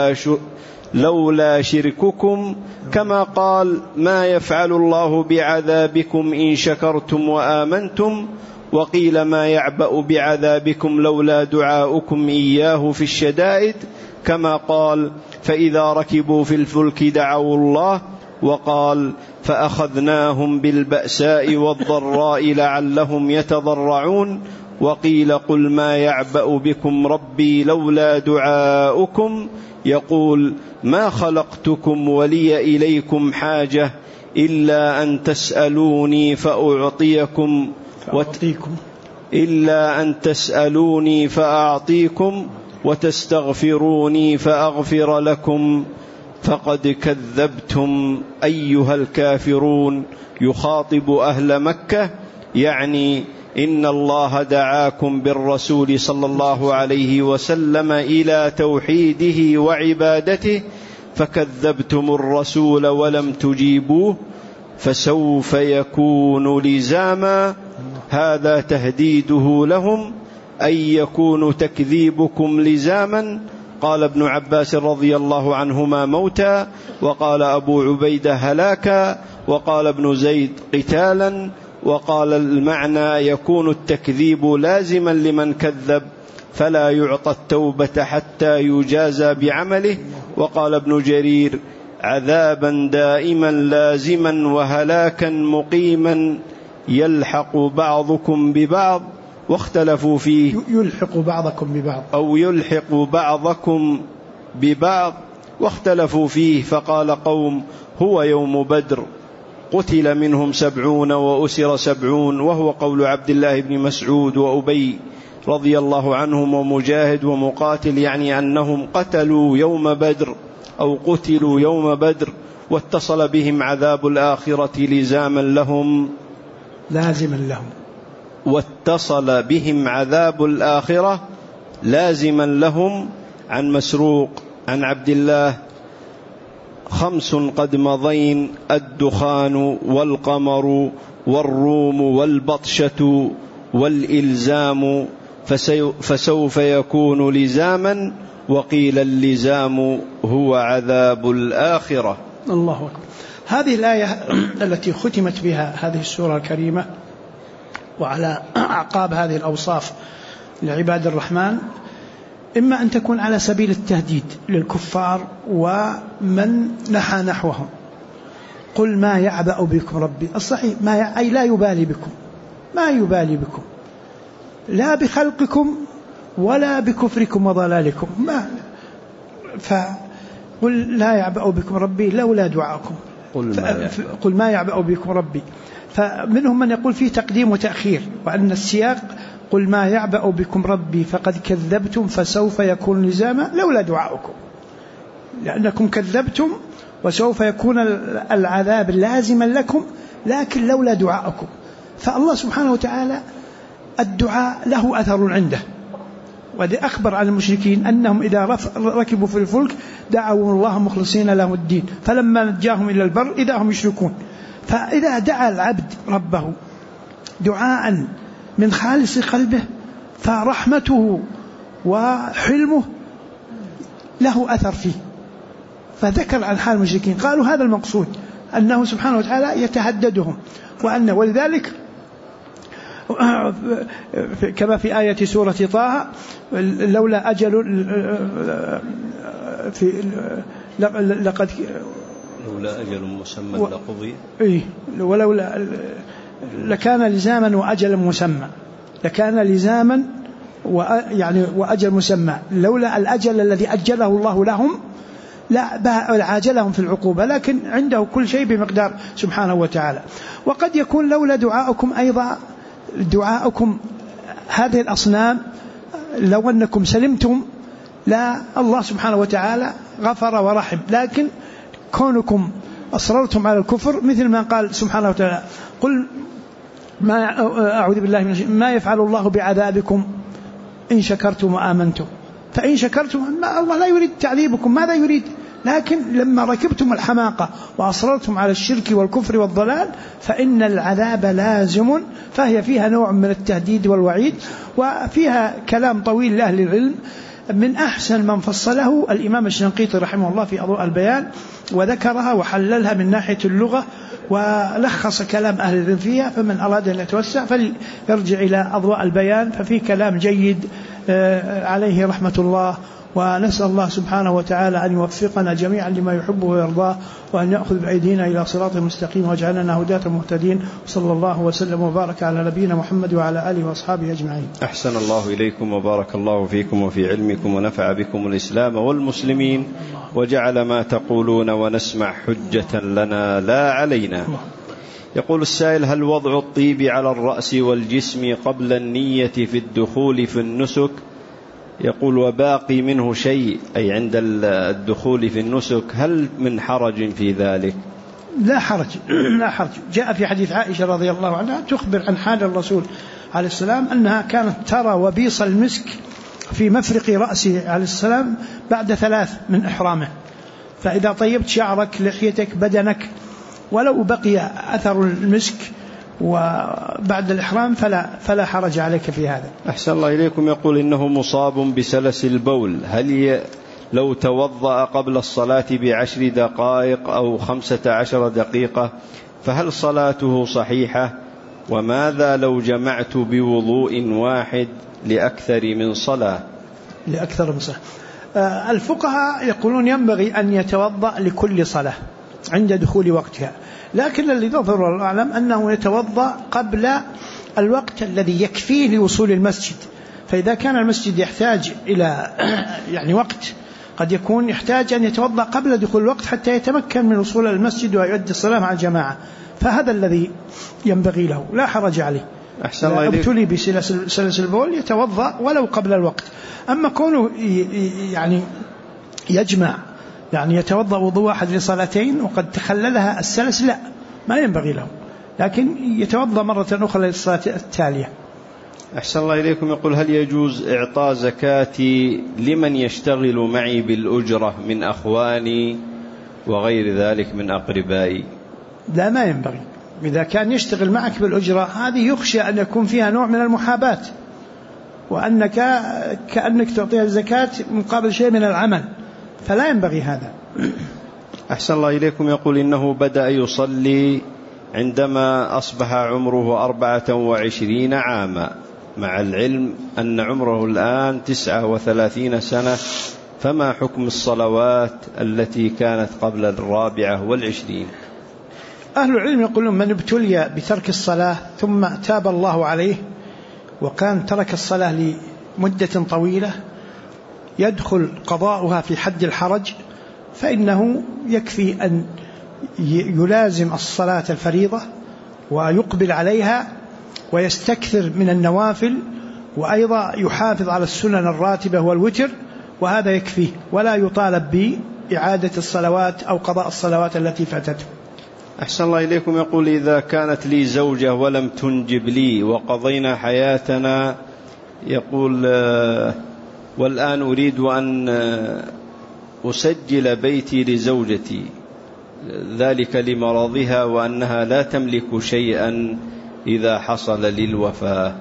لولا شرككم، كما قال ما يفعل الله بعذابكم إن شكرتم وآمنتم. وقيل ما يعبأ بعذابكم لولا دعاؤكم إياه في الشدائد، كما قال فإذا ركبوا في الفلك دعوا الله. وقال فأخذناهم بالبأساء والضراء لعلهم يتضرعون. وقيل قل ما يعبأ بكم ربي لولا دعاؤكم، يقول ما خلقتكم ولي إليكم حاجة إلا أن تسألوني فأعطيكم وتستغفروني فأغفر لكم، فقد كذبتم أيها الكافرون. يخاطب أهل مكة، يعني إن الله دعاكم بالرسول صلى الله عليه وسلم إلى توحيده وعبادته، فكذبتم الرسول ولم تجيبوه، فسوف يكون لزاما. هذا تهديده لهم، أي يكون تكذيبكم لزاما. قال ابن عباس رضي الله عنهما موتا، وقال أبو عبيدة هلاكا، وقال ابن زيد قتالا. وقال المعنى يكون التكذيب لازما لمن كذب، فلا يعطى التوبة حتى يجازى بعمله. وقال ابن جرير عذابا دائما لازما وهلاكا مقيما يلحق بعضكم ببعض. واختلفوا فيه يلحق بعضكم ببعض أو يلحق بعضكم ببعض واختلفوا فيه، فقال قوم هو يوم بدر قتل منهم 70 وأسر 70، وهو قول عبد الله بن مسعود وأبي رضي الله عنهم ومجاهد ومقاتل، يعني أنهم قتلوا يوم بدر أو قتلوا يوم بدر، واتصل بهم عذاب الآخرة لازما لهم واتصل بهم عذاب الآخرة لازما لهم. عن مسروق عن عبد الله: 5 قد مضين: الدخان والقمر والروم والبطشة والإلزام، فسوف يكون لزاما، وقيل اللزام هو عذاب الآخرة. الله أكبر. هذه الآية التي ختمت بها هذه السورة الكريمة وعلى أعقاب هذه الأوصاف لعباد الرحمن، إما أن تكون على سبيل التهديد للكفار ومن نحى نحوهم: قل ما يعبأ بكم ربي. الصحيح أي لا يبالي بكم، ما يبالي بكم، لا بخلقكم ولا بكفركم وضلالكم، فقل لا يعبأ بكم ربي لولا دعاءكم. قل ما يعبأ بكم ربي. فمنهم من يقول فيه تقديم وتأخير، وأن السياق قل ما يعبأ بكم ربي فقد كذبتم فسوف يكون لزاما لولا دعاؤكم، لأنكم كذبتم وسوف يكون العذاب لازما لكم، لكن لولا دعاؤكم. فالله سبحانه وتعالى الدعاء له أثر عنده، وذي أخبر عن المشركين أنهم إذا ركبوا في الفلك دعوا الله مخلصين له الدين فلما نجاهم إلى البر إذا هم يشركون. فإذا دعا العبد ربه دعاء من خالص قلبه فرحمته وحلمه له أثر فيه. فذكر عن حال المشركين قالوا هذا المقصود، أنه سبحانه وتعالى يتهددهم، ولذلك كما في آية سورة طه: لولا أجل لقد لولا أجل مسمى لقضي ولولا لكان لزاما وأجل مسمى، لكان لزاما وأجل مسمى، لولا الأجل الذي أجله الله لهم لا عاجلهم في العقوبة، لكن عنده كل شيء بمقدار سبحانه وتعالى. وقد يكون لولا دعاؤكم أيضا، دعاؤكم هذه الأصنام لو أنكم سلمتم لا الله سبحانه وتعالى غفر ورحم، لكن كونكم أصررتم على الكفر، مثل ما قال سبحانه وتعالى: قل ما أعوذ بالله من ما يفعل الله بعذابكم إن شكرتم وآمنتم. فإن شكرتم الله لا يريد تعذيبكم، ماذا يريد؟ لكن لما ركبتم الحماقة وأصررتم على الشرك والكفر والضلال فإن العذاب لازم، فهي فيها نوع من التهديد والوعيد، وفيها كلام طويل لأهل العلم. من أحسن من فصله الإمام الشنقيطي رحمه الله في أضواء البيان، وذكرها وحللها من ناحية اللغة ولخص كلام أهل العلم فيها، فمن أراد أن يتوسع فليرجع إلى أضواء البيان، ففي كلام جيد عليه رحمة الله. ونسأل الله سبحانه وتعالى أن يوفقنا جميعا لما يحبه ويرضاه، وأن يأخذ بأيدينا إلى صراط مستقيم، واجعلنا هداة مهتدين. صلى الله وسلم وبارك على نبينا محمد وعلى آله وأصحابه أجمعين. أحسن الله إليكم وبارك الله فيكم وفي علمكم، ونفع بكم الإسلام والمسلمين، وجعل ما تقولون ونسمع حجة لنا لا علينا. يقول السائل: هل وضع الطيب على الرأس والجسم قبل النية في الدخول في النسك، يقول وباقي منه شيء، أي عند الدخول في النسك، هل من حرج في ذلك؟ لا حرج، لا حرج. جاء في حديث عائشة رضي الله عنها تخبر عن حال الرسول عليه السلام أنها كانت ترى وبيص المسك في مفرق رأسه عليه السلام بعد 3 من إحرامه، فإذا طيبت شعرك لحيتك بدنك ولو بقي أثر المسك وبعد الإحرام فلا حرج عليك في هذا. أحسن الله إليكم. يقول إنه مصاب بسلس البول، هل لو توضأ قبل الصلاة ب10 دقائق أو 15 دقيقة فهل صلاته صحيحة؟ وماذا لو جمعت بوضوء واحد لأكثر من صلاة؟ لأكثر من صلاة. الفقهاء يقولون ينبغي أن يتوضأ لكل صلاة عند دخول وقتها، لكن الذي ظهر الأعلم أنه يتوضأ قبل الوقت الذي يكفيه لوصول المسجد. فإذا كان المسجد يحتاج إلى يعني وقت، قد يكون يحتاج أن يتوضأ قبل دخول الوقت حتى يتمكن من وصول المسجد ويؤدي الصلاة مع الجماعة، فهذا الذي ينبغي له، لا حرج عليه. إذا ابتلي بسلس البول يتوضأ ولو قبل الوقت. أما كونه يعني يجمع، يعني يتوضأ وضوء واحد لصلاتين وقد تخللها السلس، لا، ما ينبغي له، لكن يتوضأ مرة أخرى للصلاة التالية. أحسن الله إليكم. يقول: هل يجوز إعطاء زكاتي لمن يشتغل معي بالأجرة من أخواني وغير ذلك من أقربائي؟ لا، ما ينبغي. إذا كان يشتغل معك بالأجرة هذه يخشى أن يكون فيها نوع من المحاباة، وأنك كأنك تعطيها الزكاة مقابل شيء من العمل، فلا ينبغي هذا. أحسن الله إليكم. يقول: إنه بدأ يصلي عندما أصبح عمره 24 عاما، مع العلم أن عمره الآن 39 سنة، فما حكم الصلوات التي كانت قبل 24؟ أهل العلم يقولون: من ابتلي بترك الصلاة ثم تاب الله عليه وكان ترك الصلاة لمدة طويلة يدخل قضاؤها في حد الحرج، فإنه يكفي أن يلازم الصلاة الفريضة ويقبل عليها ويستكثر من النوافل، وأيضا يحافظ على السنن الراتبة والوتر، وهذا يكفيه، ولا يطالب بإعادة الصلوات أو قضاء الصلوات التي فاتته. أحسن الله إليكم. يقول: إذا كانت لي زوجة ولم تنجب لي وقضينا حياتنا، يقول: والآن أريد أن أسجل بيتي لزوجتي، ذلك لمرضها وأنها لا تملك شيئا إذا حصل للوفاة.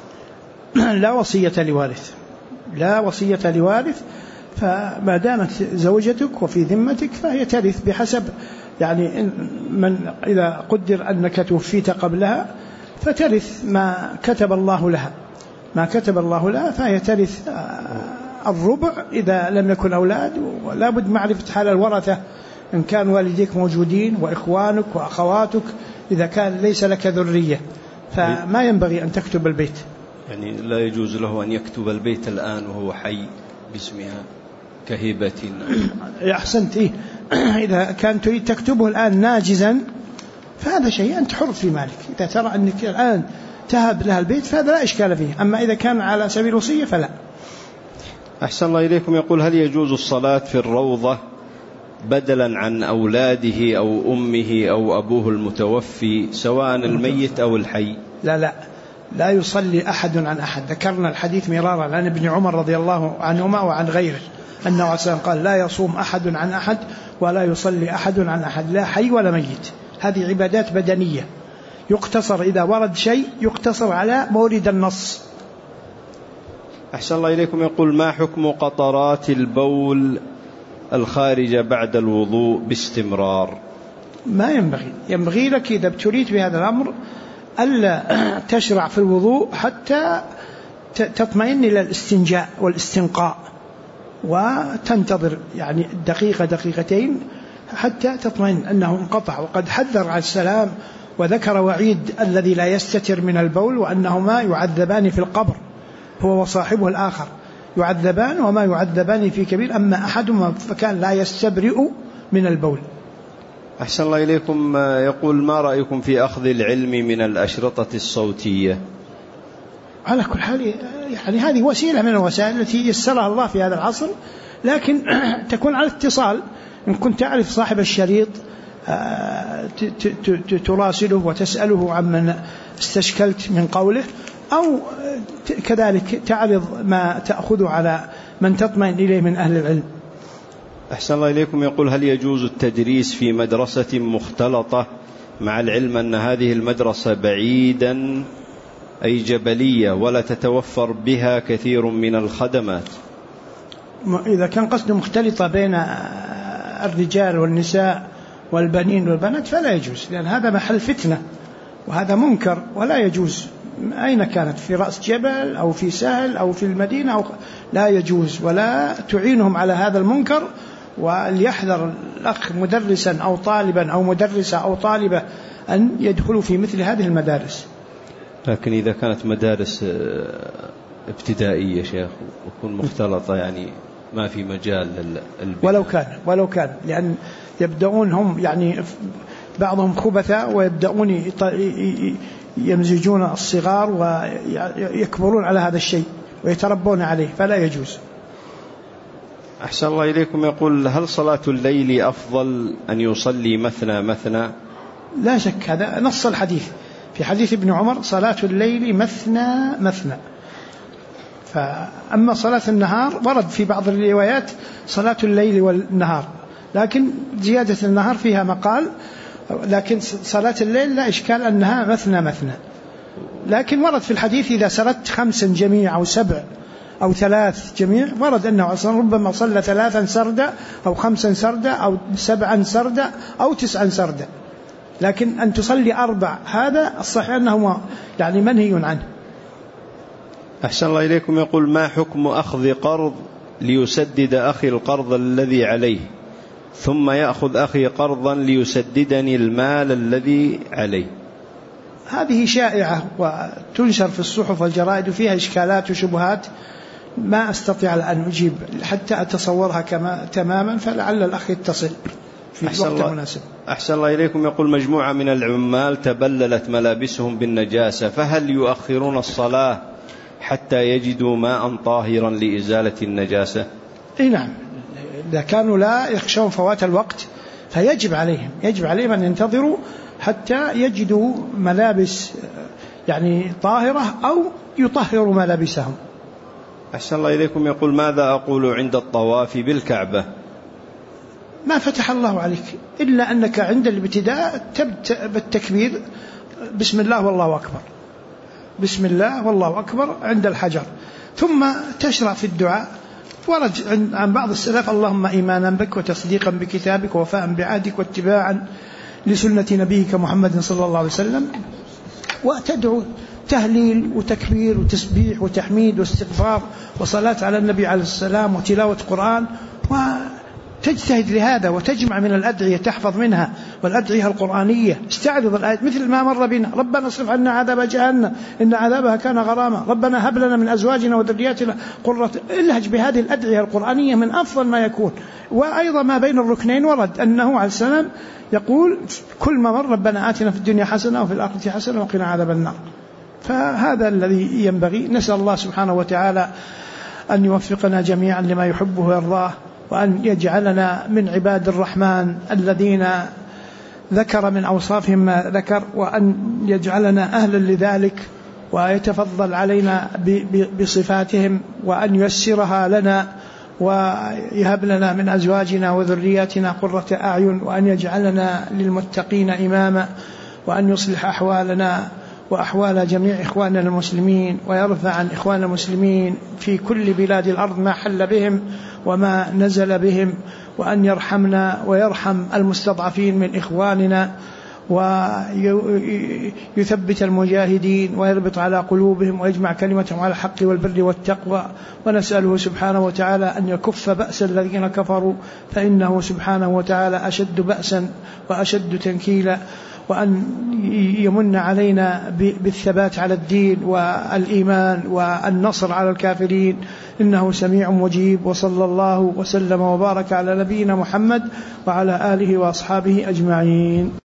لا وصية لوارث، لا وصية لوارث، فما دامت زوجتك وفي ذمتك فهي ترث بحسب، يعني من إذا قدر أنك توفيت قبلها فترث ما كتب الله لها، ما كتب الله لها، فهي ترث الربع إذا لم يكن أولاد. ولا بد معرفة حال الورثة إن كان والديك موجودين وإخوانك وأخواتك، إذا كان ليس لك ذرية فما ينبغي أن تكتب البيت. يعني لا يجوز له أن يكتب البيت الآن وهو حي باسمها كهبة. أحسنت. إذا كان تريد تكتبه الآن ناجزا فهذا شيء أنت حر في مالك، إذا ترى أنك الآن تهب لها البيت فهذا لا إشكال فيه، أما إذا كان على سبيل وصية فلا. أحسن الله إليكم. يقول: هل يجوز الصلاة في الروضة بدلا عن أولاده أو أمه أو أبوه المتوفي، سواء الميت أو الحي؟ لا، لا يصلي أحد عن أحد. ذكرنا الحديث مرارا عن ابن عمر رضي الله عنهما وعن غيره أنه أصلا قال: لا يصوم أحد عن أحد ولا يصلي أحد عن أحد، لا حي ولا ميت. هذه عبادات بدنية يقتصر، إذا ورد شيء يقتصر على مورد النص. أحسن الله إليكم. يقول: ما حكم قطرات البول الخارجة بعد الوضوء باستمرار؟ ما ينبغي لك إذا ابتليت بهذا الأمر ألا تشرع في الوضوء حتى تطمئن إلى الاستنجاء والاستنقاء، وتنتظر يعني دقيقة دقيقتين حتى تطمئن أنه انقطع. وقد حذر عليه السلام وذكر وعيد الذي لا يستتر من البول، وأنهما يعذبان في القبر، هو وصاحبه الآخر يعذبان، وما يعذبان في كبير، أما أحدهما فكان لا يستبرئ من البول. أحسن الله إليكم. يقول: ما رأيكم في أخذ العلم من الأشرطة الصوتية؟ على كل حال يعني هذه وسيلة من الوسائل التي يسرها الله في هذا العصر، لكن تكون على اتصال. إن كنت تعرف صاحب الشريط تراسله وتسأله عمن استشكلت من قوله، أو كذلك تعرض ما تأخذ على من تطمئن إليه من أهل العلم. أحسن الله إليكم. يقول: هل يجوز التدريس في مدرسة مختلطة مع العلم أن هذه المدرسة بعيدا أي جبلية ولا تتوفر بها كثير من الخدمات؟ إذا كان قصده مختلطة بين الرجال والنساء والبنين والبنات فلا يجوز، لأن هذا محل فتنة وهذا منكر ولا يجوز. أين كانت، في رأس جبل أو في سهل أو في المدينة أو لا يجوز، ولا تعينهم على هذا المنكر. وليحذر الأخ مدرسا أو طالبا أو مدرسة أو طالبة أن يدخلوا في مثل هذه المدارس. لكن إذا كانت مدارس ابتدائية شيخ وتكون مختلطة يعني ما في مجال ولو كان لأن يبدأون هم يعني بعضهم خبثاء ويبدأون يمزجون الصغار ويكبرون على هذا الشيء ويتربون عليه فلا يجوز. أحسن الله إليكم. يقول: هل صلاة الليل أفضل أن يصلي مثنى مثنى؟ لا شك، هذا نص الحديث في حديث ابن عمر: صلاة الليل مثنى مثنى. فأما صلاة النهار ورد في بعض الروايات صلاة الليل والنهار، لكن زيادة النهار فيها مقال، لكن صلاة الليل لا إشكال أنها مثنى مثنى. لكن ورد في الحديث إذا سردت 5 جميع أو 7 أو 3 جميع، ورد أنه أصلا ربما صلى 3 سردة أو 5 سردة أو 7 سردة أو 9 سردة، لكن أن تصلي 4 هذا الصحيح أنه يعني منهي عنه. أحسن الله إليكم. يقول: ما حكم أخذ قرض ليسدد أخي القرض الذي عليه، ثم يأخذ أخي قرضا ليسددني المال الذي عليه؟ هذه شائعة وتنشر في الصحف والجرائد وفيها إشكالات وشبهات ما أستطيع أن أجيب حتى أتصورها تماما، فلعل الأخ يتصل في وقت مناسب. أحسن الله إليكم. يقول: مجموعة من العمال تبللت ملابسهم بالنجاسة، فهل يؤخرون الصلاة حتى يجدوا ماء طاهرا لإزالة النجاسة؟ نعم، إذا كانوا لا يخشون فوات الوقت فيجب عليهم أن ينتظروا حتى يجدوا ملابس يعني طاهرة أو يطهروا ملابسهم. أحسن الله إليكم. يقول: ماذا أقول عند الطواف بالكعبة؟ ما فتح الله عليك إلا أنك عند الابتداء تبدأ بالتكبير: بسم الله والله أكبر، بسم الله والله أكبر عند الحجر، ثم تشرع في الدعاء. ورد عن بعض السلف: اللهم إيمانا بك وتصديقا بكتابك ووفاء بعهدك واتباعا لسنة نبيك محمد صلى الله عليه وسلم، وتدعو تهليل وتكبير وتسبيح وتحميد واستغفار وصلاة على النبي عليه السلام وتلاوة قرآن، وتجتهد لهذا وتجمع من الأدعية تحفظ منها، والأدعية القرآنية استعرض الآيات مثل ما مر بنا: ربنا اصرف عنا عذاب جهنم إن عذابها كان غراما، ربنا هب لنا من أزواجنا وذرياتنا قرة. الهج بهذه الأدعية القرآنية من أفضل ما يكون. وأيضا ما بين الركنين ورد أنه عليه السلام يقول كل ما مر: ربنا آتنا في الدنيا حسنة وفي الآخرة حسنة وقنا عذاب النار. فهذا الذي ينبغي. نسأل الله سبحانه وتعالى أن يوفقنا جميعا لما يحبه ويرضاه، وأن يجعلنا من عباد الرحمن الذين ذكر من أوصافهم ما ذكر، وأن يجعلنا أهلا لذلك، ويتفضل علينا بصفاتهم، وأن ييسرها لنا، ويهب لنا من أزواجنا وذرياتنا قرة أعين، وأن يجعلنا للمتقين إماما، وأن يصلح أحوالنا وأحوال جميع إخواننا المسلمين، ويرفع عن إخوان المسلمين في كل بلاد الأرض ما حل بهم وما نزل بهم، وأن يرحمنا ويرحم المستضعفين من إخواننا، ويثبت المجاهدين ويربط على قلوبهم ويجمع كلمتهم على الحق والبر والتقوى. ونسأله سبحانه وتعالى أن يكف بأس الذين كفروا، فإنه سبحانه وتعالى أشد بأسا وأشد تنكيلا، وأن يمن علينا بالثبات على الدين والإيمان والنصر على الكافرين، إنه سميع مجيب. وصلى الله وسلم وبارك على نبينا محمد وعلى آله وأصحابه أجمعين.